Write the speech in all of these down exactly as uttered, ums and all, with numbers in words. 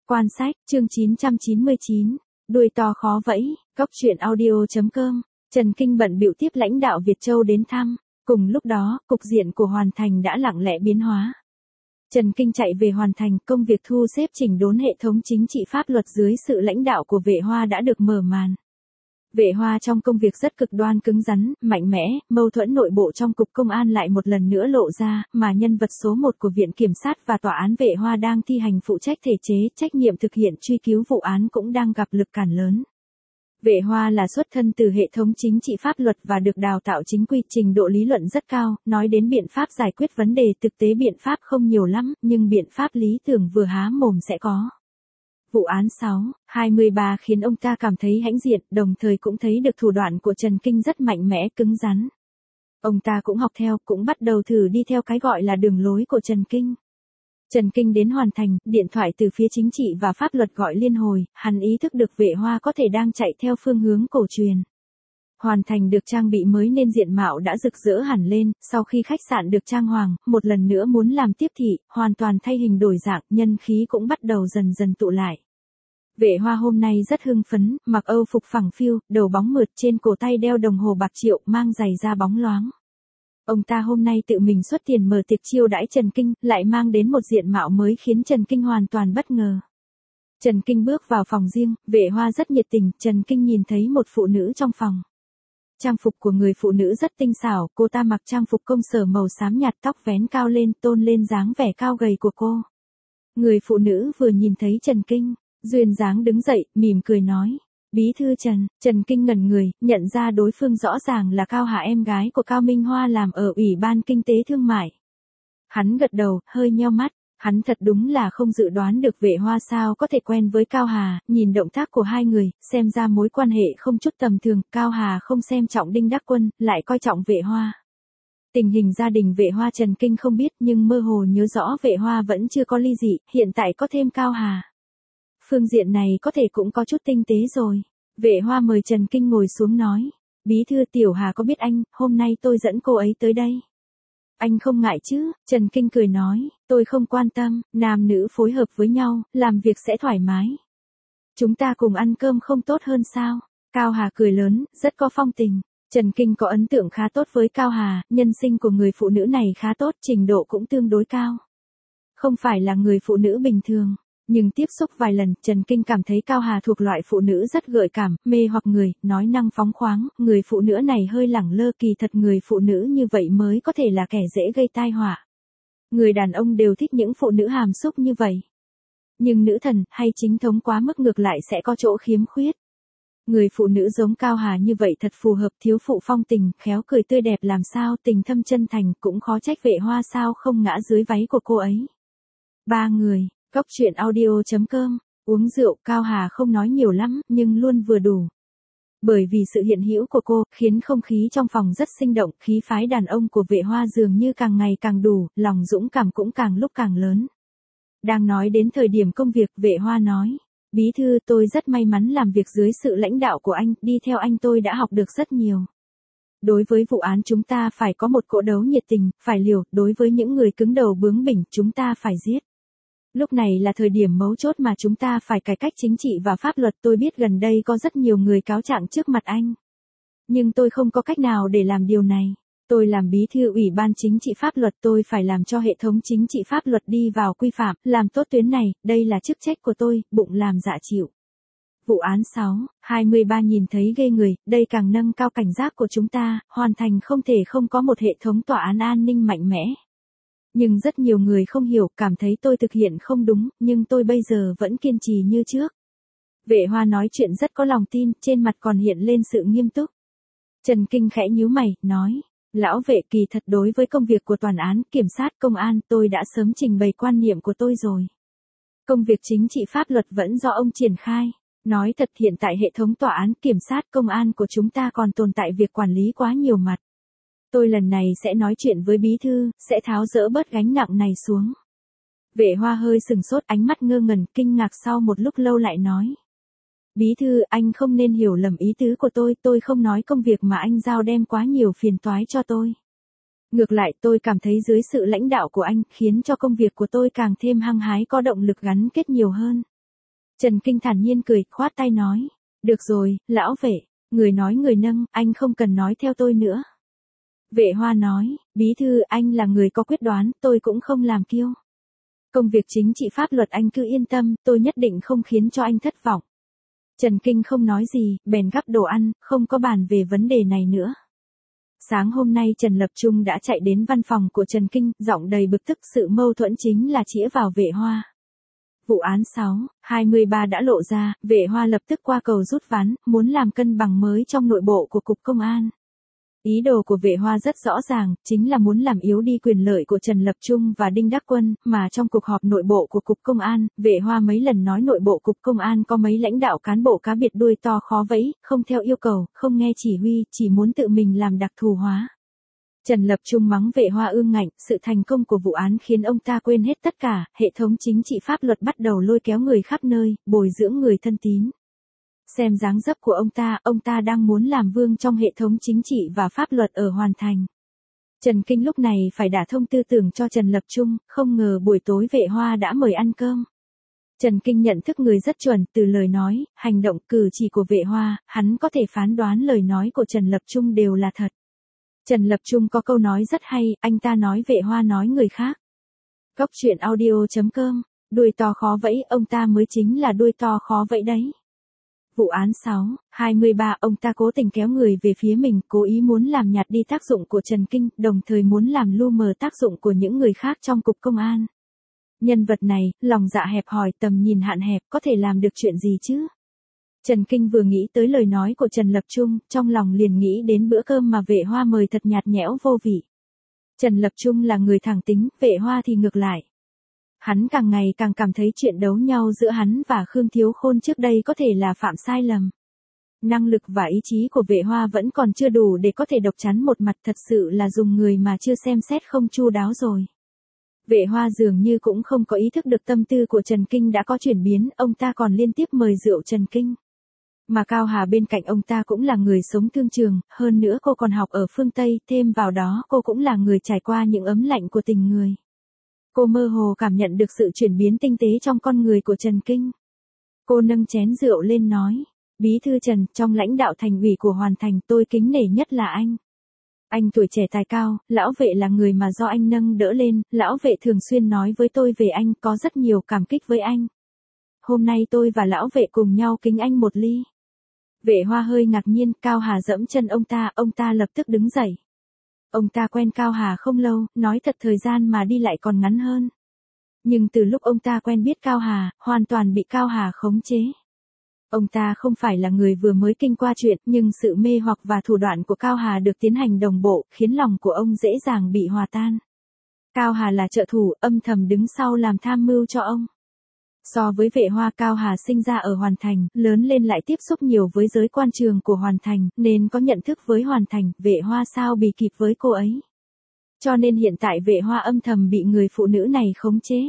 Quan sách, chương chín trăm chín mươi chín, đuôi to khó vẫy, Cóc truyện audio.com, Trần Kinh bận bịu tiếp lãnh đạo Việt Châu đến thăm, cùng lúc đó, cục diện của Hoàn Thành đã lặng lẽ biến hóa. Trần Kinh chạy về Hoàn Thành, công việc thu xếp chỉnh đốn hệ thống chính trị pháp luật dưới sự lãnh đạo của Vệ Hoa đã được mở màn. Vệ Hoa trong công việc rất cực đoan cứng rắn, mạnh mẽ, mâu thuẫn nội bộ trong cục công an lại một lần nữa lộ ra, mà nhân vật số một của Viện Kiểm sát và Tòa án Vệ Hoa đang thi hành phụ trách thể chế, trách nhiệm thực hiện truy cứu vụ án cũng đang gặp lực cản lớn. Vệ Hoa là xuất thân từ hệ thống chính trị pháp luật và được đào tạo chính quy, trình độ lý luận rất cao, nói đến biện pháp giải quyết vấn đề thực tế biện pháp không nhiều lắm, nhưng biện pháp lý tưởng vừa há mồm sẽ có. Vụ án sáu hai ba khiến ông ta cảm thấy hãnh diện, đồng thời cũng thấy được thủ đoạn của Trần Kinh rất mạnh mẽ, cứng rắn. Ông ta cũng học theo, cũng bắt đầu thử đi theo cái gọi là đường lối của Trần Kinh. Trần Kinh đến Hoàn Thành, điện thoại từ phía chính trị và pháp luật gọi liên hồi, hắn ý thức được Vệ Hoa có thể đang chạy theo phương hướng cổ truyền. Hoàn Thành được trang bị mới nên diện mạo đã rực rỡ hẳn lên, sau khi khách sạn được trang hoàng, một lần nữa muốn làm tiếp thị, hoàn toàn thay hình đổi dạng, nhân khí cũng bắt đầu dần dần tụ lại. Vệ Hoa hôm nay rất hưng phấn, mặc âu phục phẳng phiu, đầu bóng mượt, trên cổ tay đeo đồng hồ bạc triệu, mang giày da bóng loáng. Ông ta hôm nay tự mình xuất tiền mở tiệc chiêu đãi Trần Kinh, lại mang đến một diện mạo mới khiến Trần Kinh hoàn toàn bất ngờ. Trần Kinh bước vào phòng riêng, Vệ Hoa rất nhiệt tình, Trần Kinh nhìn thấy một phụ nữ trong phòng. Trang phục của người phụ nữ rất tinh xảo, cô ta mặc trang phục công sở màu xám nhạt, tóc vén cao lên, tôn lên dáng vẻ cao gầy của cô. Người phụ nữ vừa nhìn thấy Trần Kinh, duyên dáng đứng dậy, mỉm cười nói. Bí thư Trần, Trần Kinh ngẩn người, nhận ra đối phương rõ ràng là Cao Hà, em gái của Cao Minh Hoa làm ở Ủy ban Kinh tế Thương mại. Hắn gật đầu, hơi nheo mắt, hắn thật đúng là không dự đoán được Vệ Hoa sao có thể quen với Cao Hà, nhìn động tác của hai người, xem ra mối quan hệ không chút tầm thường, Cao Hà không xem trọng Đinh Đắc Quân, lại coi trọng Vệ Hoa. Tình hình gia đình Vệ Hoa Trần Kinh không biết nhưng mơ hồ nhớ rõ Vệ Hoa vẫn chưa có ly dị, hiện tại có thêm Cao Hà. Phương diện này có thể cũng có chút tinh tế rồi. Vệ Hoa mời Trần Kinh ngồi xuống nói. Bí thư Tiểu Hà có biết anh, hôm nay tôi dẫn cô ấy tới đây. Anh không ngại chứ, Trần Kinh cười nói, tôi không quan tâm, nam nữ phối hợp với nhau, làm việc sẽ thoải mái. Chúng ta cùng ăn cơm không tốt hơn sao? Cao Hà cười lớn, rất có phong tình. Trần Kinh có ấn tượng khá tốt với Cao Hà, nhân sinh của người phụ nữ này khá tốt, trình độ cũng tương đối cao. Không phải là người phụ nữ bình thường. Nhưng tiếp xúc vài lần, Trần Kinh cảm thấy Cao Hà thuộc loại phụ nữ rất gợi cảm, mê hoặc người, nói năng phóng khoáng, người phụ nữ này hơi lẳng lơ, kỳ thật người phụ nữ như vậy mới có thể là kẻ dễ gây tai họa. Người đàn ông đều thích những phụ nữ hàm xúc như vậy. Nhưng nữ thần, hay chính thống quá mức ngược lại sẽ có chỗ khiếm khuyết. Người phụ nữ giống Cao Hà như vậy thật phù hợp, thiếu phụ phong tình, khéo cười tươi đẹp làm sao, tình thâm chân thành, cũng khó trách Vệ Hoa sao không ngã dưới váy của cô ấy. Ba người. Cóc truyện audio.com, uống rượu, Cao Hà không nói nhiều lắm, nhưng luôn vừa đủ. Bởi vì sự hiện hữu của cô, khiến không khí trong phòng rất sinh động, khí phái đàn ông của Vệ Hoa dường như càng ngày càng đủ, lòng dũng cảm cũng càng lúc càng lớn. Đang nói đến thời điểm công việc, Vệ Hoa nói, Bí thư tôi rất may mắn làm việc dưới sự lãnh đạo của anh, đi theo anh tôi đã học được rất nhiều. Đối với vụ án chúng ta phải có một cỗ đấu nhiệt tình, phải liều, đối với những người cứng đầu bướng bỉnh chúng ta phải giết. Lúc này là thời điểm mấu chốt mà chúng ta phải cải cách chính trị và pháp luật, tôi biết gần đây có rất nhiều người cáo trạng trước mặt anh. Nhưng tôi không có cách nào để làm điều này. Tôi làm bí thư Ủy ban Chính trị pháp luật, tôi phải làm cho hệ thống chính trị pháp luật đi vào quy phạm, làm tốt tuyến này, đây là chức trách của tôi, bụng làm dạ chịu. Vụ án sáu hai ba nhìn thấy ghê người, đây càng nâng cao cảnh giác của chúng ta, Hoàn Thành không thể không có một hệ thống tòa án an ninh mạnh mẽ. Nhưng rất nhiều người không hiểu, cảm thấy tôi thực hiện không đúng, nhưng tôi bây giờ vẫn kiên trì như trước. Vệ Hoa nói chuyện rất có lòng tin, trên mặt còn hiện lên sự nghiêm túc. Trần Kinh khẽ nhíu mày, nói, lão Vệ kỳ thật đối với công việc của toàn án, kiểm sát, công an, tôi đã sớm trình bày quan niệm của tôi rồi. Công việc chính trị pháp luật vẫn do ông triển khai. Nói thật hiện tại hệ thống tòa án, kiểm sát, công an của chúng ta còn tồn tại việc quản lý quá nhiều mặt. Tôi lần này sẽ nói chuyện với bí thư, sẽ tháo dỡ bớt gánh nặng này xuống. Vệ Hoa hơi sừng sốt, ánh mắt ngơ ngẩn, kinh ngạc, sau một lúc lâu lại nói. Bí thư, anh không nên hiểu lầm ý tứ của tôi, tôi không nói công việc mà anh giao đem quá nhiều phiền toái cho tôi. Ngược lại tôi cảm thấy dưới sự lãnh đạo của anh, khiến cho công việc của tôi càng thêm hăng hái, có động lực gắn kết nhiều hơn. Trần Kinh thản nhiên cười, khoát tay nói. Được rồi, lão vệ, người nói người nâng, anh không cần nói theo tôi nữa. Vệ Hoa nói, bí thư anh là người có quyết đoán, tôi cũng không làm kiêu. Công việc chính trị pháp luật anh cứ yên tâm, tôi nhất định không khiến cho anh thất vọng. Trần Kinh không nói gì, bèn gắp đồ ăn, không có bàn về vấn đề này nữa. Sáng hôm nay Trần Lập Trung đã chạy đến văn phòng của Trần Kinh, giọng đầy bực tức, sự mâu thuẫn chính là chĩa vào Vệ Hoa. Vụ án sáu hai ba đã lộ ra, Vệ Hoa lập tức qua cầu rút ván, muốn làm cân bằng mới trong nội bộ của Cục Công an. Ý đồ của Vệ Hoa rất rõ ràng, chính là muốn làm yếu đi quyền lợi của Trần Lập Trung và Đinh Đắc Quân, mà trong cuộc họp nội bộ của Cục Công an, Vệ Hoa mấy lần nói nội bộ Cục Công an có mấy lãnh đạo cán bộ cá biệt đuôi to khó vẫy, không theo yêu cầu, không nghe chỉ huy, chỉ muốn tự mình làm đặc thù hóa. Trần Lập Trung mắng Vệ Hoa ương ngạnh, sự thành công của vụ án khiến ông ta quên hết tất cả, hệ thống chính trị pháp luật bắt đầu lôi kéo người khắp nơi, bồi dưỡng người thân tín. Xem dáng dấp của ông ta, ông ta đang muốn làm vương trong hệ thống chính trị và pháp luật ở Hoàn Thành. Trần Kinh lúc này phải đả thông tư tưởng cho Trần Lập Trung, không ngờ buổi tối Vệ Hoa đã mời ăn cơm. Trần Kinh nhận thức người rất chuẩn, từ lời nói, hành động, cử chỉ của Vệ Hoa, hắn có thể phán đoán lời nói của Trần Lập Trung đều là thật. Trần Lập Trung có câu nói rất hay, anh ta nói Vệ Hoa nói người khác. Cốc truyện audio chấm com, đuôi to khó vẫy, ông ta mới chính là đuôi to khó vẫy đấy. Vụ án sáu hai ba, ông ta cố tình kéo người về phía mình, cố ý muốn làm nhạt đi tác dụng của Trần Kinh, đồng thời muốn làm lu mờ tác dụng của những người khác trong Cục Công an. Nhân vật này, lòng dạ hẹp hòi, tầm nhìn hạn hẹp, có thể làm được chuyện gì chứ? Trần Kinh vừa nghĩ tới lời nói của Trần Lập Trung, trong lòng liền nghĩ đến bữa cơm mà Vệ Hoa mời thật nhạt nhẽo vô vị. Trần Lập Trung là người thẳng tính, Vệ Hoa thì ngược lại. Hắn càng ngày càng cảm thấy chuyện đấu nhau giữa hắn và Khương Thiếu Khôn trước đây có thể là phạm sai lầm. Năng lực và ý chí của Vệ Hoa vẫn còn chưa đủ để có thể độc chắn một mặt, thật sự là dùng người mà chưa xem xét không chu đáo rồi. Vệ Hoa dường như cũng không có ý thức được tâm tư của Trần Kinh đã có chuyển biến, ông ta còn liên tiếp mời rượu Trần Kinh. Mà Cao Hà bên cạnh ông ta cũng là người sống thương trường, hơn nữa cô còn học ở phương Tây, thêm vào đó cô cũng là người trải qua những ấm lạnh của tình người. Cô mơ hồ cảm nhận được sự chuyển biến tinh tế trong con người của Trần Kinh. Cô nâng chén rượu lên nói, Bí thư Trần, trong lãnh đạo thành ủy của Hoàn Thành tôi kính nể nhất là anh. Anh tuổi trẻ tài cao, lão Vệ là người mà do anh nâng đỡ lên, lão Vệ thường xuyên nói với tôi về anh, có rất nhiều cảm kích với anh. Hôm nay tôi và lão Vệ cùng nhau kính anh một ly. Vệ Hoa hơi ngạc nhiên, Cao Hà dẫm chân ông ta, ông ta lập tức đứng dậy. Ông ta quen Cao Hà không lâu, nói thật thời gian mà đi lại còn ngắn hơn. Nhưng từ lúc ông ta quen biết Cao Hà, hoàn toàn bị Cao Hà khống chế. Ông ta không phải là người vừa mới kinh qua chuyện, nhưng sự mê hoặc và thủ đoạn của Cao Hà được tiến hành đồng bộ, khiến lòng của ông dễ dàng bị hòa tan. Cao Hà là trợ thủ, âm thầm đứng sau làm tham mưu cho ông. So với Vệ Hoa, Cao Hà sinh ra ở Hoàn Thành, lớn lên lại tiếp xúc nhiều với giới quan trường của Hoàn Thành, nên có nhận thức với Hoàn Thành, Vệ Hoa sao bì kịp với cô ấy. Cho nên hiện tại Vệ Hoa âm thầm bị người phụ nữ này khống chế.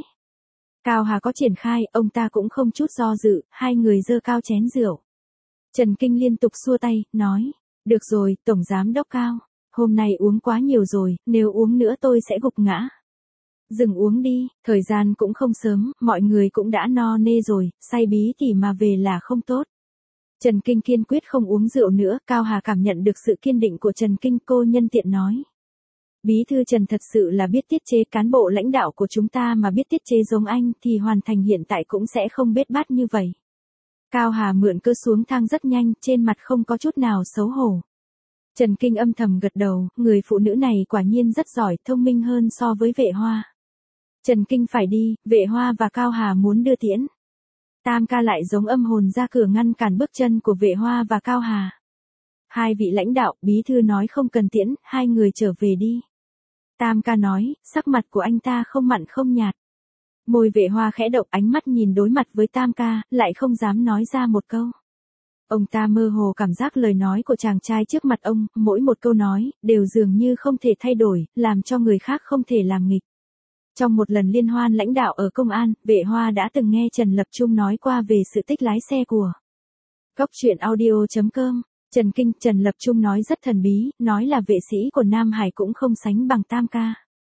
Cao Hà có triển khai, ông ta cũng không chút do dự, hai người giơ cao chén rượu. Trần Kinh liên tục xua tay, nói, được rồi, Tổng Giám Đốc Cao, hôm nay uống quá nhiều rồi, nếu uống nữa tôi sẽ gục ngã. Dừng uống đi, thời gian cũng không sớm, mọi người cũng đã no nê rồi, say bí tỉ mà về là không tốt. Trần Kinh kiên quyết không uống rượu nữa, Cao Hà cảm nhận được sự kiên định của Trần Kinh, cô nhân tiện nói. Bí thư Trần thật sự là biết tiết chế, cán bộ lãnh đạo của chúng ta mà biết tiết chế giống anh thì Hoàn Thành hiện tại cũng sẽ không bết bát như vậy. Cao Hà mượn cơ xuống thang rất nhanh, trên mặt không có chút nào xấu hổ. Trần Kinh âm thầm gật đầu, người phụ nữ này quả nhiên rất giỏi, thông minh hơn so với Vệ Hoa. Trần Kinh phải đi, Vệ Hoa và Cao Hà muốn đưa tiễn. Tam ca lại giống âm hồn ra cửa ngăn cản bước chân của Vệ Hoa và Cao Hà. Hai vị lãnh đạo, bí thư nói không cần tiễn, hai người trở về đi. Tam ca nói, sắc mặt của anh ta không mặn không nhạt. Môi Vệ Hoa khẽ động, ánh mắt nhìn đối mặt với Tam ca, lại không dám nói ra một câu. Ông ta mơ hồ cảm giác lời nói của chàng trai trước mặt ông, mỗi một câu nói, đều dường như không thể thay đổi, làm cho người khác không thể làm nghịch. Trong một lần liên hoan lãnh đạo ở công an, Vệ Hoa đã từng nghe Trần Lập Trung nói qua về sự tích lái xe của Cốc truyện audio chấm com. Trần Kinh, Trần Lập Trung nói rất thần bí, nói là vệ sĩ của Nam Hải cũng không sánh bằng Tam ca.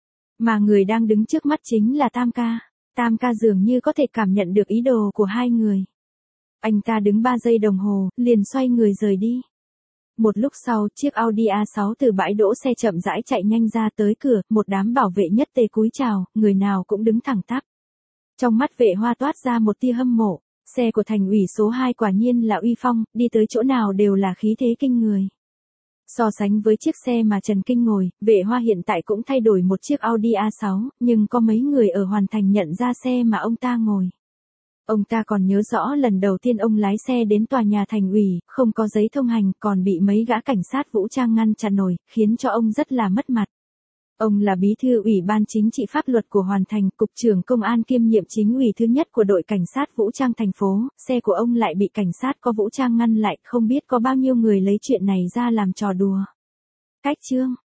Mà người đang đứng trước mắt chính là Tam ca. Tam ca dường như có thể cảm nhận được ý đồ của hai người. Anh ta đứng ba giây đồng hồ, liền xoay người rời đi. Một lúc sau, chiếc Audi a sáu từ bãi đỗ xe chậm rãi chạy nhanh ra tới cửa, một đám bảo vệ nhất tề cúi chào, người nào cũng đứng thẳng tắp. Trong mắt Vệ Hoa toát ra một tia hâm mộ, xe của thành ủy số hai quả nhiên là uy phong, đi tới chỗ nào đều là khí thế kinh người. So sánh với chiếc xe mà Trần Kinh ngồi, Vệ Hoa hiện tại cũng thay đổi một chiếc Audi a sáu, nhưng có mấy người ở Hoàn Thành nhận ra xe mà ông ta ngồi. Ông ta còn nhớ rõ lần đầu tiên ông lái xe đến tòa nhà thành ủy, không có giấy thông hành, còn bị mấy gã cảnh sát vũ trang ngăn chặn nổi, khiến cho ông rất là mất mặt. Ông là bí thư Ủy ban Chính trị Pháp luật của Hoàn Thành, cục trưởng công an kiêm nhiệm chính ủy thứ nhất của đội cảnh sát vũ trang thành phố, xe của ông lại bị cảnh sát có vũ trang ngăn lại, không biết có bao nhiêu người lấy chuyện này ra làm trò đùa. Cách chương